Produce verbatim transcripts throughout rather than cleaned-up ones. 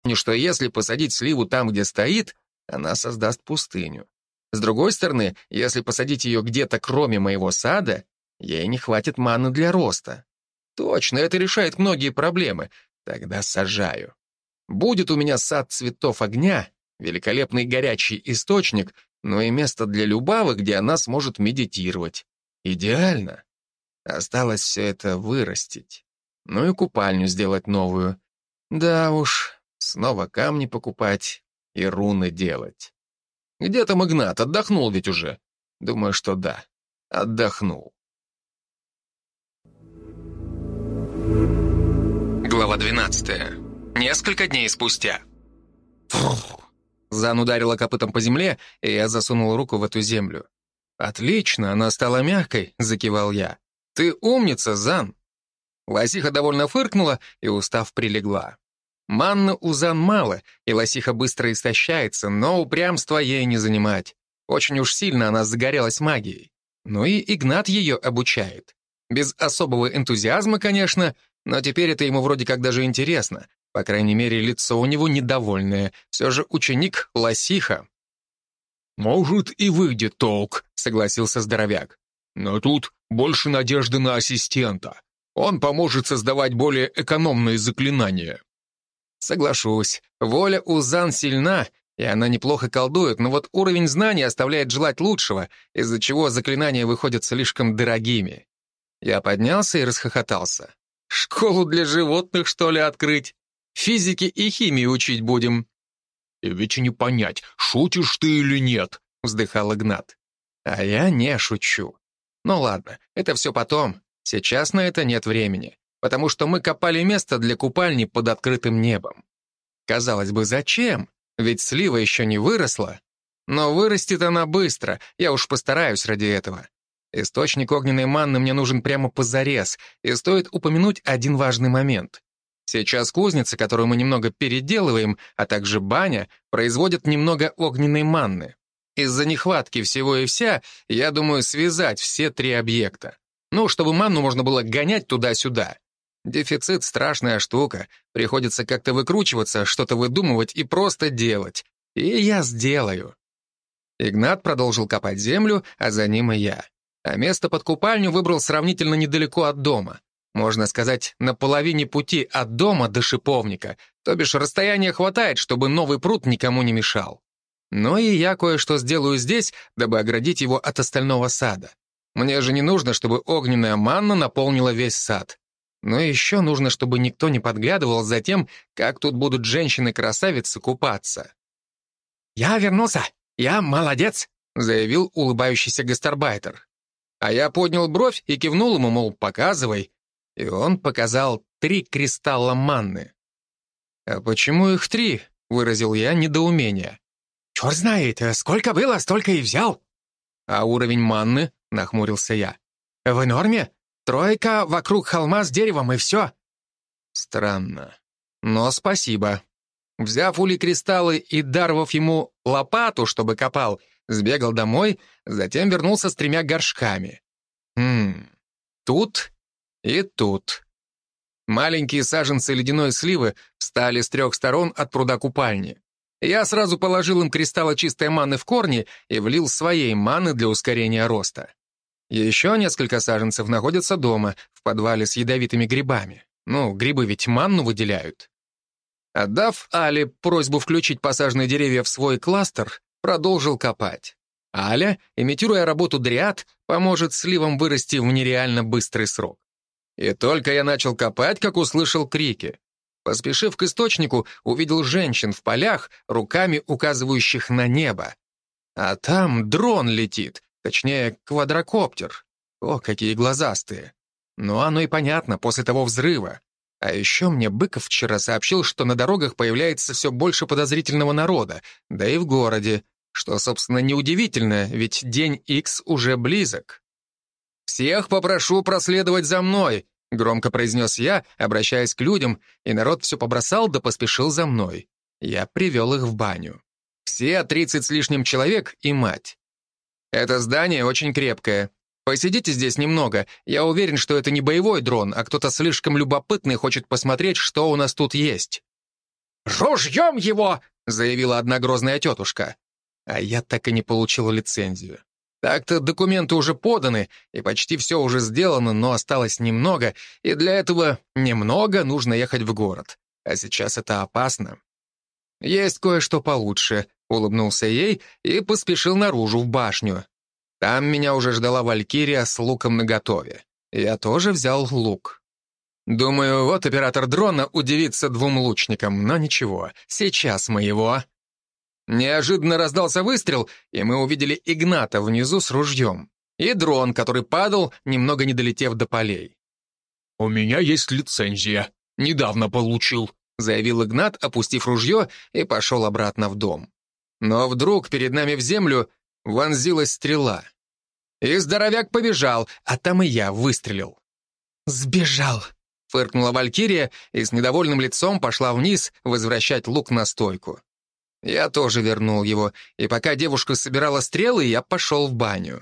Помню, что если посадить сливу там, где стоит, она создаст пустыню. С другой стороны, если посадить ее где-то кроме моего сада, ей не хватит маны для роста. Точно, это решает многие проблемы. Тогда сажаю. Будет у меня сад цветов огня, великолепный горячий источник, но и место для Любавы, где она сможет медитировать. Идеально. Осталось все это вырастить. Ну и купальню сделать новую. Да уж, снова камни покупать и руны делать. Где там Игнат? Отдохнул ведь уже? Думаю, что да. Отдохнул. Глава двенадцатая. Несколько дней спустя. Фух. Зан ударила копытом по земле, и я засунул руку в эту землю. «Отлично, она стала мягкой», — закивал я. «Ты умница, Зан». Лосиха довольно фыркнула и, устав, прилегла. Манны у Зан мало, и лосиха быстро истощается, но упрямство ей не занимать. Очень уж сильно она загорелась магией. Ну и Игнат ее обучает. Без особого энтузиазма, конечно, но теперь это ему вроде как даже интересно. По крайней мере, лицо у него недовольное. Все же ученик — лосиха. «Может, и выйдет толк», — согласился здоровяк. «Но тут больше надежды на ассистента. Он поможет создавать более экономные заклинания». Соглашусь. Воля у Зан сильна, и она неплохо колдует, но вот уровень знаний оставляет желать лучшего, из-за чего заклинания выходят слишком дорогими. Я поднялся и расхохотался. «Школу для животных, что ли, открыть? Физики и химии учить будем». «И ведь не понять, шутишь ты или нет», — вздыхал Игнат. «А я не шучу. Ну ладно, это все потом. Сейчас на это нет времени, потому что мы копали место для купальни под открытым небом. Казалось бы, зачем? Ведь слива еще не выросла. Но вырастет она быстро, я уж постараюсь ради этого. Источник огненной манны мне нужен прямо позарез, и стоит упомянуть один важный момент. Сейчас кузница, которую мы немного переделываем, а также баня, производят немного огненной манны. Из-за нехватки всего и вся, я думаю, связать все три объекта. Ну, чтобы манну можно было гонять туда-сюда. Дефицит — страшная штука. Приходится как-то выкручиваться, что-то выдумывать и просто делать. И я сделаю. Игнат продолжил копать землю, а за ним и я. А место под купальню выбрал сравнительно недалеко от дома. Можно сказать, на половине пути от дома до шиповника, то бишь расстояния хватает, чтобы новый пруд никому не мешал. Но и я кое-что сделаю здесь, дабы оградить его от остального сада. Мне же не нужно, чтобы огненная манна наполнила весь сад. Но еще нужно, чтобы никто не подглядывал за тем, как тут будут женщины-красавицы купаться. «Я вернулся! Я молодец!» — заявил улыбающийся гастарбайтер. А я поднял бровь и кивнул ему, мол, показывай. И он показал три кристалла манны. «А почему их три?» — выразил я недоумение. «Черт знает, сколько было, столько и взял». «А уровень манны?» — нахмурился я. «В норме. Тройка вокруг холма с деревом, и все». Странно. Но спасибо. Взяв Ули кристаллы и даровав ему лопату, чтобы копал, сбегал домой, затем вернулся с тремя горшками. Хм, тут и тут. Маленькие саженцы ледяной сливы встали с трех сторон от пруда купальни. Я сразу положил им кристаллы чистой маны в корни и влил своей маны для ускорения роста. Еще несколько саженцев находятся дома, в подвале с ядовитыми грибами. Ну, грибы ведь манну выделяют. Отдав Але просьбу включить посаженные деревья в свой кластер, продолжил копать. Аля, имитируя работу дриад, поможет сливам вырасти в нереально быстрый срок. И только я начал копать, как услышал крики. Поспешив к источнику, увидел женщин в полях, руками указывающих на небо. А там дрон летит, точнее, квадрокоптер. О, какие глазастые. Ну, оно и понятно, после того взрыва. А еще мне Быков вчера сообщил, что на дорогах появляется все больше подозрительного народа, да и в городе, что, собственно, неудивительно, ведь день Икс уже близок. «Всех попрошу проследовать за мной», — громко произнес я, обращаясь к людям, и народ все побросал да поспешил за мной. Я привел их в баню. Все тридцать с лишним человек и мать. Это здание очень крепкое. Посидите здесь немного, я уверен, что это не боевой дрон, а кто-то слишком любопытный хочет посмотреть, что у нас тут есть. «Ружьем его!» — заявила одна грозная тетушка. А я так и не получил лицензию. Так-то документы уже поданы, и почти все уже сделано, но осталось немного, и для этого немного нужно ехать в город. А сейчас это опасно. «Есть кое-что получше», — улыбнулся ей и поспешил наружу в башню. Там меня уже ждала Валькирия с луком наготове. Я тоже взял лук. Думаю, вот оператор дрона удивится двум лучникам, но ничего, сейчас мы его... Неожиданно раздался выстрел, и мы увидели Игната внизу с ружьем. И дрон, который падал, немного не долетев до полей. «У меня есть лицензия. Недавно получил», — заявил Игнат, опустив ружье, и пошел обратно в дом. Но вдруг перед нами в землю вонзилась стрела. И здоровяк побежал, а там и я выстрелил. «Сбежал», — фыркнула Валькирия и с недовольным лицом пошла вниз возвращать лук на стойку. Я тоже вернул его, и пока девушка собирала стрелы, я пошел в баню.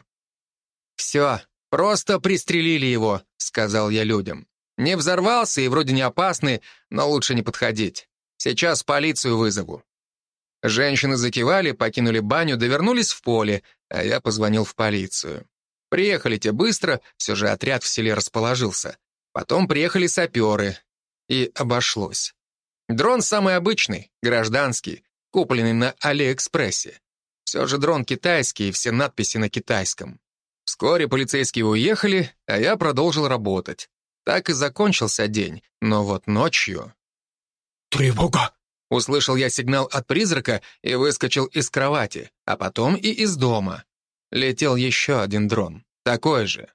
«Все, просто пристрелили его», — сказал я людям. «Не взорвался и вроде не опасный, но лучше не подходить. Сейчас полицию вызову». Женщины закивали, покинули баню, довернулись в поле, а я позвонил в полицию. Приехали те быстро, все же отряд в селе расположился. Потом приехали саперы, и обошлось. Дрон самый обычный, гражданский, купленный на Алиэкспрессе. Все же дрон китайский, и все надписи на китайском. Вскоре полицейские уехали, а я продолжил работать. Так и закончился день, но вот ночью... «Тревога!» Услышал я сигнал от призрака и выскочил из кровати, а потом и из дома. Летел еще один дрон, такой же.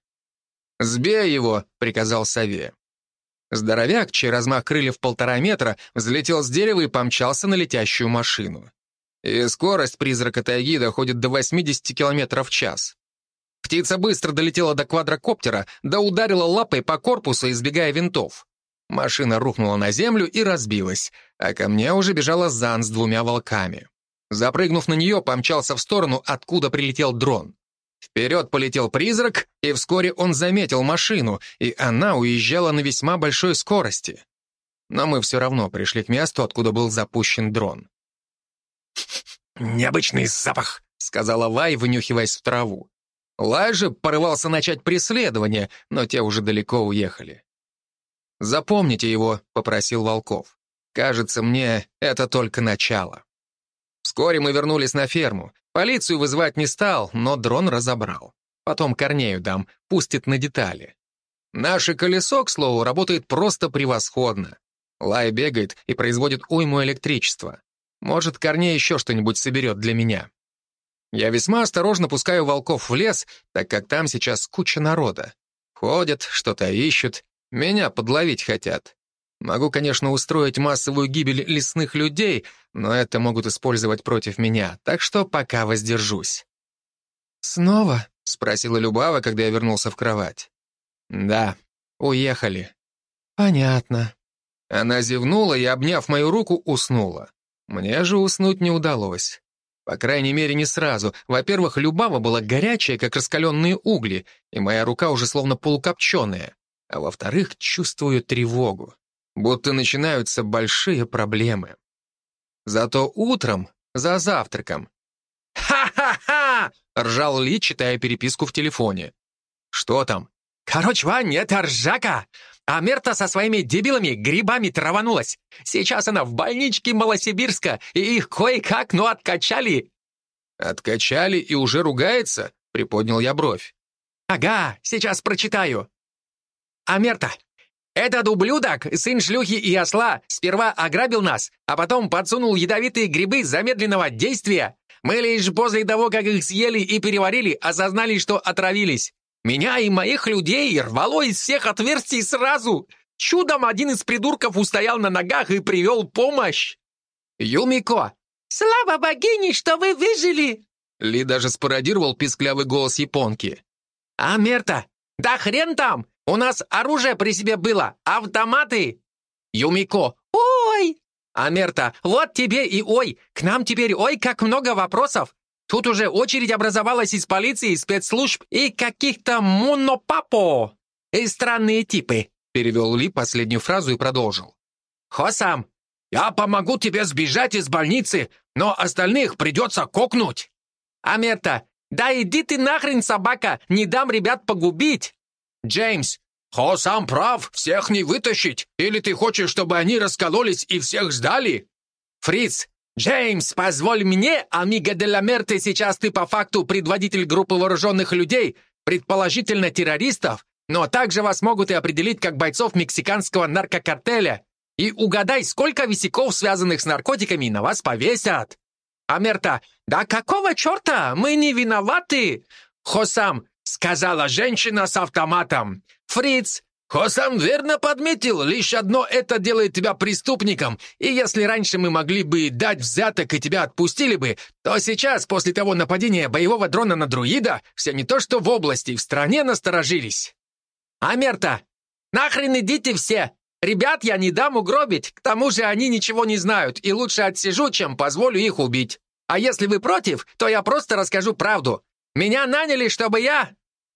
«Сбей его!» — приказал сове. Здоровяк, чей размах крыльев полтора метра, взлетел с дерева и помчался на летящую машину. И скорость призрака тайги доходит до восьмидесяти километров в час. Птица быстро долетела до квадрокоптера, да ударила лапой по корпусу, избегая винтов. Машина рухнула на землю и разбилась, а ко мне уже бежала Зан с двумя волками. Запрыгнув на нее, помчался в сторону, откуда прилетел дрон. Вперед полетел призрак, и вскоре он заметил машину, и она уезжала на весьма большой скорости. Но мы все равно пришли к месту, откуда был запущен дрон. «Необычный запах», — сказала Вай, вынюхиваясь в траву. Лай же порывался начать преследование, но те уже далеко уехали. «Запомните его», — попросил Волков. «Кажется мне, это только начало». Вскоре мы вернулись на ферму. Полицию вызывать не стал, но дрон разобрал. Потом Корнею дам, пустит на детали. Наше колесо, к слову, работает просто превосходно. Лай бегает и производит уйму электричества. Может, Корней еще что-нибудь соберет для меня. Я весьма осторожно пускаю волков в лес, так как там сейчас куча народа. Ходят, что-то ищут, меня подловить хотят. Могу, конечно, устроить массовую гибель лесных людей, но это могут использовать против меня, так что пока воздержусь. «Снова?» — спросила Любава, когда я вернулся в кровать. «Да, уехали». «Понятно». Она зевнула и, обняв мою руку, уснула. Мне же уснуть не удалось. По крайней мере, не сразу. Во-первых, Любава была горячая, как раскаленные угли, и моя рука уже словно полукопченая. А во-вторых, чувствую тревогу. Будто начинаются большие проблемы. Зато утром, за завтраком... «Ха-ха-ха!» — ржал Ли, читая переписку в телефоне. «Что там?» «Короче, Вань, это ржака! А Мерта со своими дебилами грибами траванулась. Сейчас она в больничке Малосибирска, и их кое-как, но откачали». «Откачали и уже ругается?» — приподнял я бровь. «Ага, сейчас прочитаю. А Мерта... Этот ублюдок, сын шлюхи и осла, сперва ограбил нас, а потом подсунул ядовитые грибы замедленного действия. Мы лишь после того, как их съели и переварили, осознали, что отравились. Меня и моих людей рвало из всех отверстий сразу. Чудом один из придурков устоял на ногах и привел помощь. Юмико. «Слава богине, что вы выжили!» Ли даже спародировал писклявый голос японки. «А Мерта? Да хрен там! У нас оружие при себе было, автоматы!» Юмико. «Ой!» А Мерта. «Вот тебе и ой! К нам теперь ой, как много вопросов! Тут уже очередь образовалась из полиции, спецслужб и каких-то монопапо! И странные типы!» Перевел Ли последнюю фразу и продолжил. «Хосам, Я помогу тебе сбежать из больницы, но остальных придется кокнуть. Амерта, да иди ты нахрен, собака, не дам ребят погубить. Джеймс, Хосам прав, всех не вытащить. Или ты хочешь, чтобы они раскололись и всех сдали? Фриц, Джеймс, позволь мне, амиго де ла Мерте, сейчас ты по факту предводитель группы вооруженных людей, предположительно террористов, но также вас могут и определить как бойцов мексиканского наркокартеля. И угадай, сколько висяков, связанных с наркотиками, на вас повесят. Амерта, да какого черта? Мы не виноваты. Хосам, сказала женщина с автоматом. Фриц, Хосам верно подметил, лишь одно это делает тебя преступником, и если раньше мы могли бы дать взяток и тебя отпустили бы, то сейчас, после того нападения боевого дрона на друида, все не то что в области, в стране насторожились. Амерта, нахрен идите все! Ребят я не дам угробить, к тому же они ничего не знают, и лучше отсижу, чем позволю их убить. А если вы против, то я просто расскажу правду. Меня наняли, чтобы я...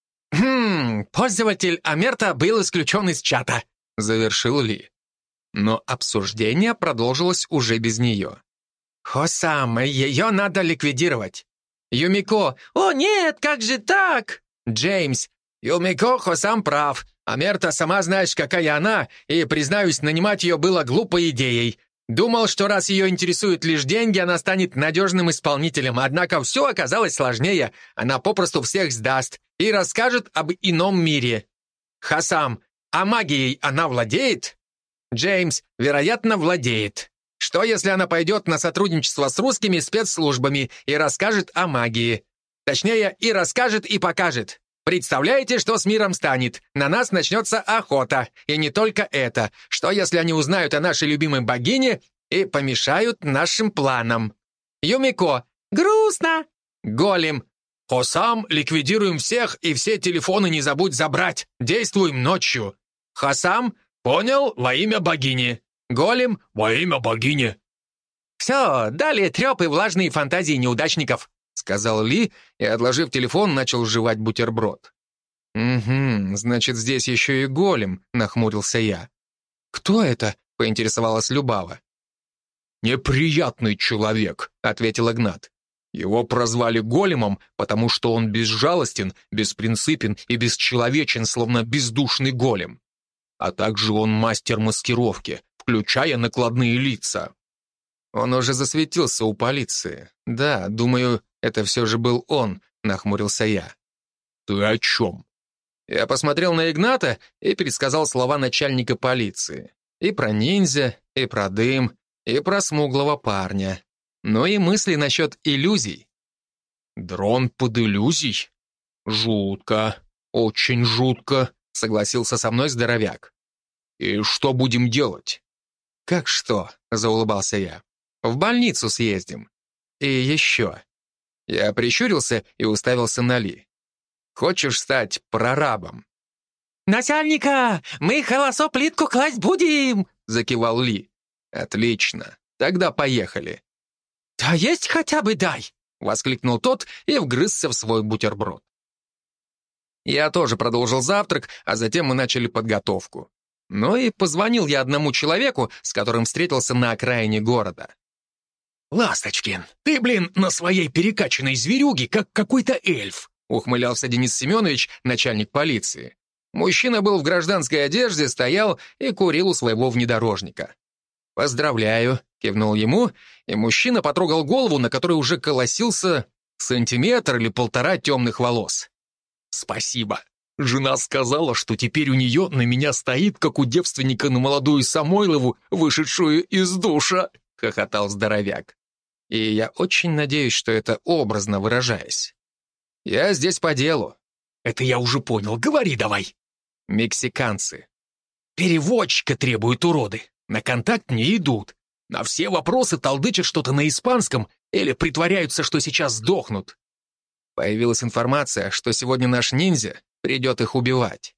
Хм, пользователь Амерта был исключен из чата, завершил Ли. Но обсуждение продолжилось уже без нее. Хосам, ее надо ликвидировать. Юмико, о нет, как же так? Джеймс, Юмико, Хосам прав. Амерта, сама знаешь, какая она, и, признаюсь, нанимать ее было глупой идеей. Думал, что раз ее интересуют лишь деньги, она станет надежным исполнителем, однако все оказалось сложнее. Она попросту всех сдаст и расскажет об ином мире. Хосам, а магией она владеет? Джеймс, вероятно, владеет. Что, если она пойдет на сотрудничество с русскими спецслужбами и расскажет о магии? Точнее, и расскажет, и покажет. Представляете, что с миром станет? На нас начнется охота. И не только это. Что, если они узнают о нашей любимой богине и помешают нашим планам? Юмико. Грустно. Голем. Хосам, ликвидируем всех, и все телефоны не забудь забрать. Действуем ночью. Хосам. Понял, во имя богини. Голем. Во имя богини. Все, далее треп и влажные фантазии неудачников. — сказал Ли и, отложив телефон, начал жевать бутерброд. «Угу, значит, здесь еще и голем», — нахмурился я. «Кто это?» — поинтересовалась Любава. «Неприятный человек», — ответил Игнат. «Его прозвали големом, потому что он безжалостен, беспринципен и бесчеловечен, словно бездушный голем. А также он мастер маскировки, включая накладные лица». «Он уже засветился у полиции. Да, думаю, это все же был он», — нахмурился я. «Ты о чем?» Я посмотрел на Игната и пересказал слова начальника полиции. И про ниндзя, и про дым, и про смуглого парня. Но и мысли насчет иллюзий. «Дрон под иллюзий? Жутко, очень жутко», — согласился со мной здоровяк. «И что будем делать?» «Как что?» — заулыбался я. «В больницу съездим. И еще». Я прищурился и уставился на Ли. «Хочешь стать прорабом?» «Начальника, мы холосо плитку класть будем!» — закивал Ли. «Отлично, тогда поехали». «Да есть хотя бы дай!» — воскликнул тот и вгрызся в свой бутерброд. Я тоже продолжил завтрак, а затем мы начали подготовку. Ну и позвонил я одному человеку, с которым встретился на окраине города. «Ласточкин, ты, блин, на своей перекачанной зверюге, как какой-то эльф», ухмылялся Денис Семенович, начальник полиции. Мужчина был в гражданской одежде, стоял и курил у своего внедорожника. «Поздравляю», — кивнул ему, и мужчина потрогал голову, на которой уже колосился сантиметр или полтора темных волос. «Спасибо. Жена сказала, что теперь у нее на меня стоит, как у девственника на молодую Самойлову, вышедшую из душа», — хохотал здоровяк. И я очень надеюсь, что это образно выражаясь. Я здесь по делу. Это я уже понял, говори давай. Мексиканцы. Переводчика требуют уроды. На контакт не идут. На все вопросы толдычат что-то на испанском или притворяются, что сейчас сдохнут. Появилась информация, что сегодня наш ниндзя придет их убивать.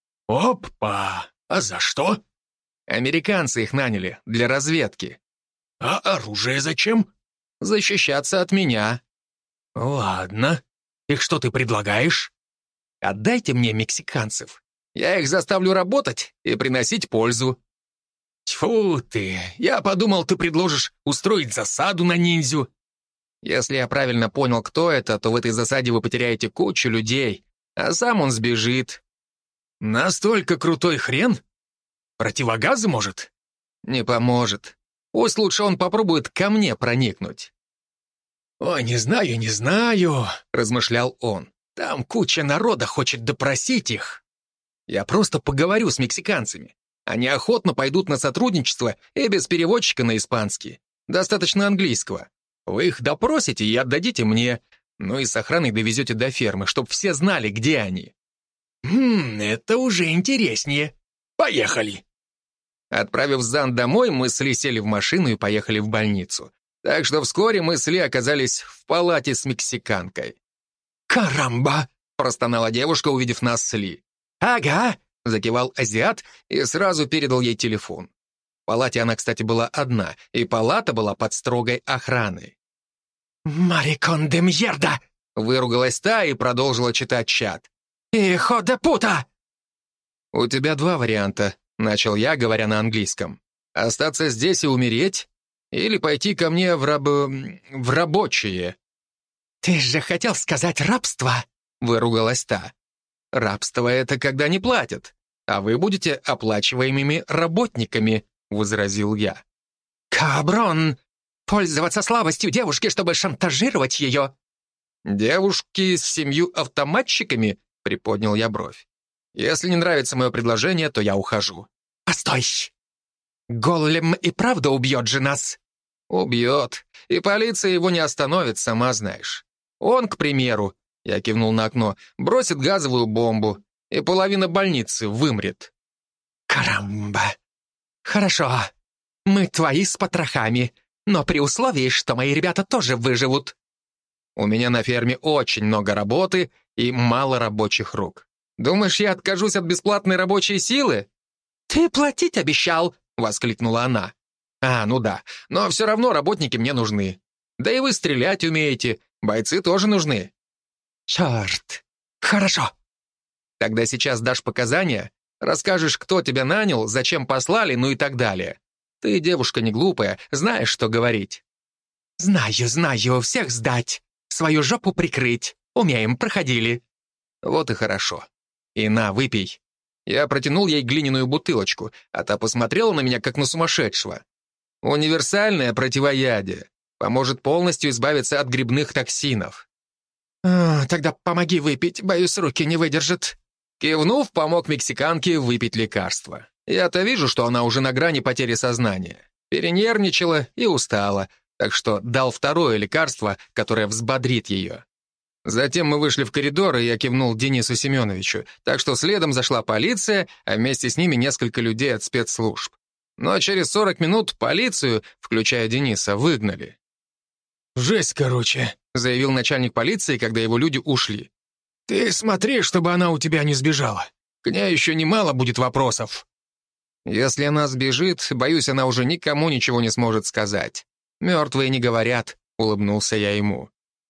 Опа! А за что? Американцы их наняли для разведки. А оружие зачем? Защищаться от меня. Ладно. И что ты предлагаешь? Отдайте мне мексиканцев. Я их заставлю работать и приносить пользу. Тьфу ты, я подумал, ты предложишь устроить засаду на ниндзю. Если я правильно понял, кто это, то в этой засаде вы потеряете кучу людей, а сам он сбежит. Настолько крутой хрен? Противогазы, может? Не поможет. Пусть лучше он попробует ко мне проникнуть. «Ой, не знаю, не знаю», — размышлял он. «Там куча народа хочет допросить их». Я просто поговорю с мексиканцами. Они охотно пойдут на сотрудничество и без переводчика на испанский. Достаточно английского. Вы их допросите и отдадите мне. Ну и с охраной довезете до фермы, чтобы все знали, где они. «Хм, это уже интереснее. Поехали!» Отправив Зан домой, мы с Ли сели в машину и поехали в больницу. Так что вскоре мы с Ли оказались в палате с мексиканкой. «Карамба!» — простонала девушка, увидев нас с Ли. «Ага!» — закивал азиат и сразу передал ей телефон. В палате она, кстати, была одна, и палата была под строгой охраной. «Марикон де мьерда!» — выругалась та и продолжила читать чат. «Ихо де пута!» «У тебя два варианта», — начал я, говоря на английском. «Остаться здесь и умереть, или пойти ко мне в раб... в рабочие». «Ты же хотел сказать рабство!» — выругалась та. «Рабство — это когда не платят, а вы будете оплачиваемыми работниками», — возразил я. «Каброн! Пользоваться слабостью девушки, чтобы шантажировать ее!» «Девушки с семью автоматчиками?» — приподнял я бровь. «Если не нравится мое предложение, то я ухожу». «Постой! Голлем и правда убьет же нас!» «Убьет. И полиция его не остановит, сама знаешь. Он, к примеру, — я кивнул на окно, — бросит газовую бомбу, и половина больницы вымрет». «Карамба! Хорошо, мы твои с потрохами, но при условии, что мои ребята тоже выживут». «У меня на ферме очень много работы и мало рабочих рук. Думаешь, я откажусь от бесплатной рабочей силы?» «Ты платить обещал!» — воскликнула она. «А, ну да, но все равно работники мне нужны. Да и вы стрелять умеете, бойцы тоже нужны». «Черт! Хорошо!» «Тогда сейчас дашь показания, расскажешь, кто тебя нанял, зачем послали, ну и так далее. Ты девушка не глупая, знаешь, что говорить». «Знаю, знаю, всех сдать, свою жопу прикрыть. Умеем, проходили». «Вот и хорошо. И на, выпей». Я протянул ей глиняную бутылочку, а та посмотрела на меня, как на сумасшедшего. Универсальное противоядие. Поможет полностью избавиться от грибных токсинов. А, «Тогда помоги выпить, боюсь, руки не выдержат». Кивнув, помог мексиканке выпить лекарство. Я-то вижу, что она уже на грани потери сознания. Перенервничала и устала, так что дал второе лекарство, которое взбодрит ее. Затем мы вышли в коридор, и я кивнул Денису Семеновичу, так что следом зашла полиция, а вместе с ними несколько людей от спецслужб. Но через сорок минут полицию, включая Дениса, выгнали. «Жесть, короче», — заявил начальник полиции, когда его люди ушли. «Ты смотри, чтобы она у тебя не сбежала. К ней еще немало будет вопросов». «Если она сбежит, боюсь, она уже никому ничего не сможет сказать. Мертвые не говорят», — улыбнулся я ему.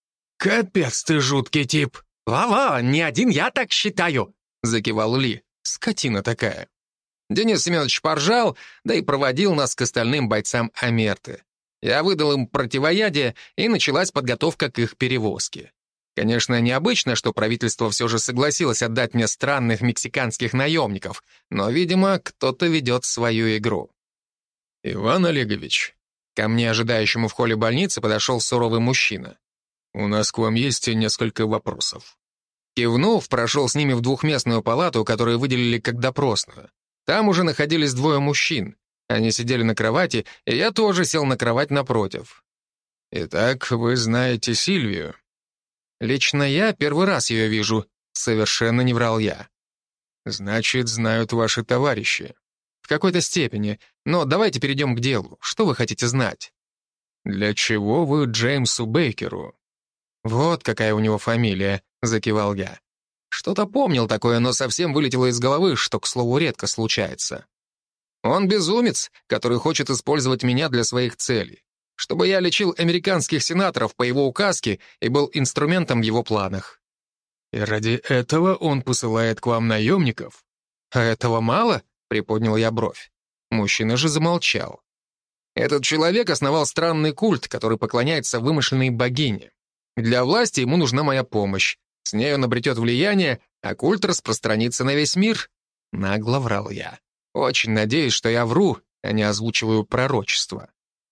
«Капец ты жуткий тип». «Ва-ва, не один я так считаю», — закивал Ли. Скотина такая. Денис Семенович поржал, да и проводил нас к остальным бойцам Амерты. Я выдал им противоядие, и началась подготовка к их перевозке. Конечно, необычно, что правительство все же согласилось отдать мне странных мексиканских наемников, но, видимо, кто-то ведет свою игру. «Иван Олегович», ко мне, ожидающему в холле больницы, подошел суровый мужчина. «У нас к вам есть несколько вопросов». Кивнув, прошел с ними в двухместную палату, которую выделили как допросную. Там уже находились двое мужчин. Они сидели на кровати, и я тоже сел на кровать напротив. «Итак, вы знаете Сильвию?» «Лично я первый раз ее вижу», — совершенно не врал я. «Значит, знают ваши товарищи». «В какой-то степени, но давайте перейдем к делу. Что вы хотите знать?» «Для чего вы Джеймсу Бейкеру?» «Вот какая у него фамилия», — закивал я. Что-то помнил такое, но совсем вылетело из головы, что, к слову, редко случается. Он безумец, который хочет использовать меня для своих целей, чтобы я лечил американских сенаторов по его указке и был инструментом в его планах. И ради этого он посылает к вам наемников? А этого мало? Приподнял я бровь. Мужчина же замолчал. Этот человек основал странный культ, который поклоняется вымышленной богине. Для власти ему нужна моя помощь. С ней он обретет влияние, а культ распространится на весь мир. Нагло врал я. Очень надеюсь, что я вру, а не озвучиваю пророчество.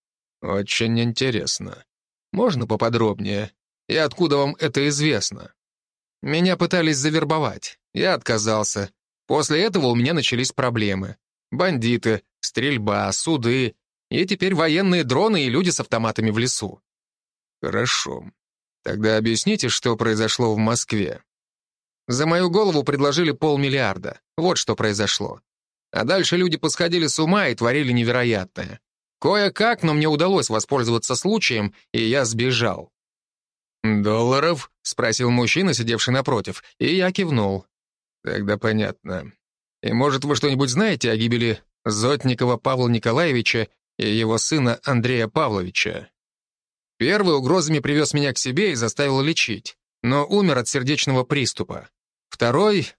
Очень интересно. Можно поподробнее? И откуда вам это известно? Меня пытались завербовать. Я отказался. После этого у меня начались проблемы. Бандиты, стрельба, суды. И теперь военные дроны и люди с автоматами в лесу. Хорошо. Тогда объясните, что произошло в Москве. За мою голову предложили полмиллиарда. Вот что произошло. А дальше люди посходили с ума и творили невероятное. Кое-как, но мне удалось воспользоваться случаем, и я сбежал. «Долларов?» — спросил мужчина, сидевший напротив, и я кивнул. «Тогда понятно. И, может, вы что-нибудь знаете о гибели Зотникова Павла Николаевича и его сына Андрея Павловича?» Первый угрозами привез меня к себе и заставил лечить, но умер от сердечного приступа. Второй...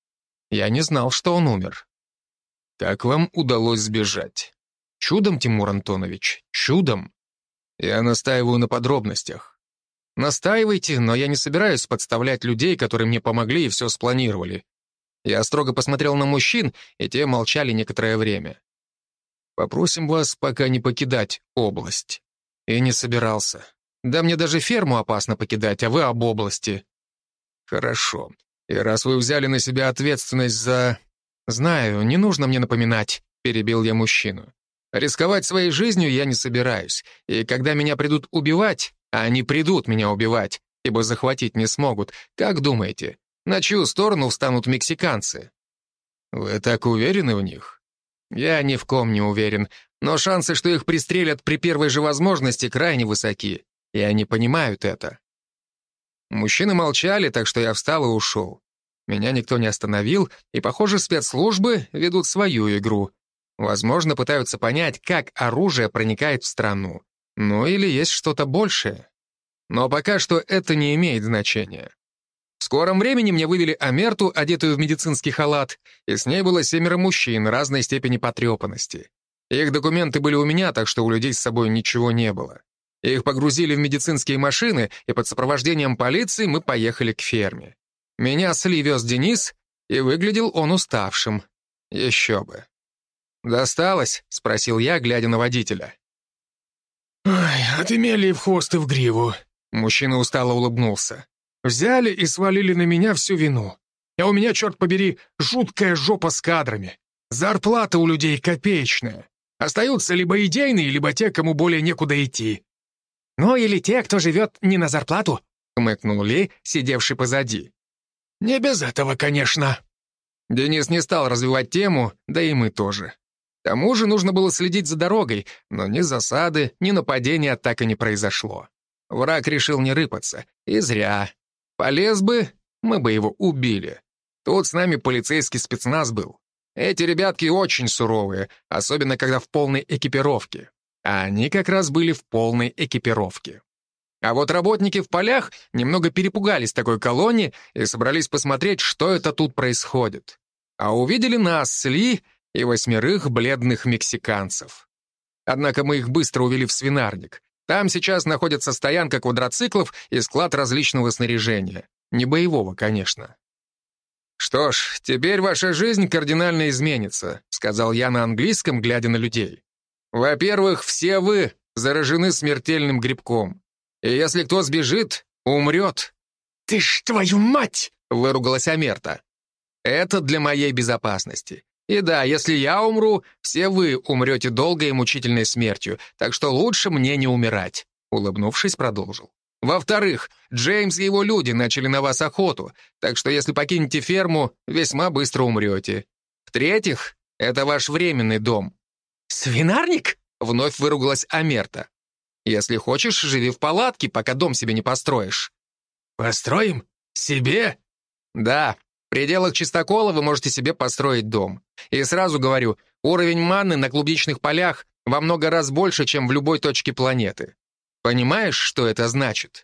Я не знал, что он умер. Как вам удалось сбежать? Чудом, Тимур Антонович, чудом. Я настаиваю на подробностях. Настаивайте, но я не собираюсь подставлять людей, которые мне помогли и все спланировали. Я строго посмотрел на мужчин, и те молчали некоторое время. Попросим вас пока не покидать область. И не собирался. Да мне даже ферму опасно покидать, а вы об области. Хорошо. И раз вы взяли на себя ответственность за... Знаю, не нужно мне напоминать, перебил я мужчину. Рисковать своей жизнью я не собираюсь, и когда меня придут убивать, а они придут меня убивать, ибо захватить не смогут, как думаете, на чью сторону встанут мексиканцы? Вы так уверены в них? Я ни в ком не уверен, но шансы, что их пристрелят при первой же возможности, крайне высоки, и они понимают это. Мужчины молчали, так что я встал и ушел. Меня никто не остановил, и, похоже, спецслужбы ведут свою игру. Возможно, пытаются понять, как оружие проникает в страну. Ну или есть что-то большее. Но пока что это не имеет значения. В скором времени мне вывели Амерту, одетую в медицинский халат, и с ней было семеро мужчин разной степени потрепанности. Их документы были у меня, так что у людей с собой ничего не было. Их погрузили в медицинские машины, и под сопровождением полиции мы поехали к ферме. Меня с Ли вез Денис, и выглядел он уставшим. Еще бы. «Досталось?» — спросил я, глядя на водителя. «Ой, отымели и в хвост, и в гриву». Мужчина устало улыбнулся. «Взяли и свалили на меня всю вину. А у меня, черт побери, жуткая жопа с кадрами. Зарплата у людей копеечная. Остаются либо идейные, либо те, кому более некуда идти». «Ну или те, кто живет не на зарплату», — хмыкнул Ли, сидевший позади. «Не без этого, конечно». Денис не стал развивать тему, да и мы тоже. К тому же нужно было следить за дорогой, но ни засады, ни нападения так и не произошло. Враг решил не рыпаться, и зря. Полез бы, мы бы его убили. Тут с нами полицейский спецназ был. Эти ребятки очень суровые, особенно когда в полной экипировке. А они как раз были в полной экипировке. А вот работники в полях немного перепугались такой колонии и собрались посмотреть, что это тут происходит. А увидели нас с Ли и восьмерых бледных мексиканцев. Однако мы их быстро увели в свинарник. Там сейчас находится стоянка квадроциклов и склад различного снаряжения. Не боевого, конечно. «Что ж, теперь ваша жизнь кардинально изменится», сказал я на английском, глядя на людей. «Во-первых, все вы заражены смертельным грибком. И если кто сбежит, умрет». «Ты ж твою мать!» — выругалась Амерта. «Это для моей безопасности. И да, если я умру, все вы умрете долгой и мучительной смертью, так что лучше мне не умирать», — улыбнувшись, продолжил. «Во-вторых, Джеймс и его люди начали на вас охоту, так что если покинете ферму, весьма быстро умрете. В-третьих, это ваш временный дом». «Свинарник?» — вновь выругалась Амерта. «Если хочешь, живи в палатке, пока дом себе не построишь». «Построим? Себе?» «Да. В пределах чистокола вы можете себе построить дом. И сразу говорю, уровень манны на клубничных полях во много раз больше, чем в любой точке планеты. Понимаешь, что это значит?»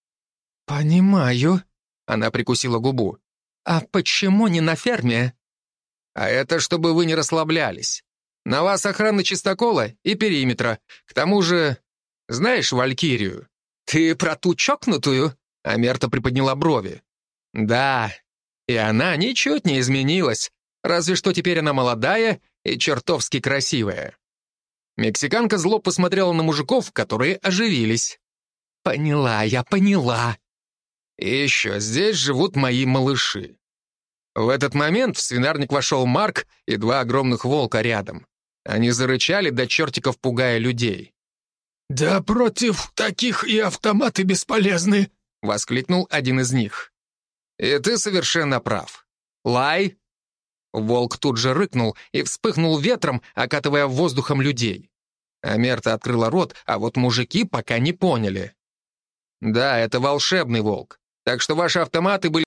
«Понимаю», — она прикусила губу. «А почему не на ферме?» «А это чтобы вы не расслаблялись. На вас охрана чистокола и периметра. К тому же, знаешь Валькирию?» «Ты про ту чокнутую?» Амерта приподняла брови. «Да, и она ничуть не изменилась, разве что теперь она молодая и чертовски красивая». Мексиканка зло посмотрела на мужиков, которые оживились. «Поняла, я поняла». «И еще здесь живут мои малыши». В этот момент в свинарник вошел Марк и два огромных волка рядом. Они зарычали, до чертиков пугая людей. «Да против таких и автоматы бесполезны», — воскликнул один из них. «И ты совершенно прав. Лай!» Волк тут же рыкнул и вспыхнул ветром, окатывая воздухом людей. Амерта открыла рот, а вот мужики пока не поняли. «Да, это волшебный волк, так что ваши автоматы были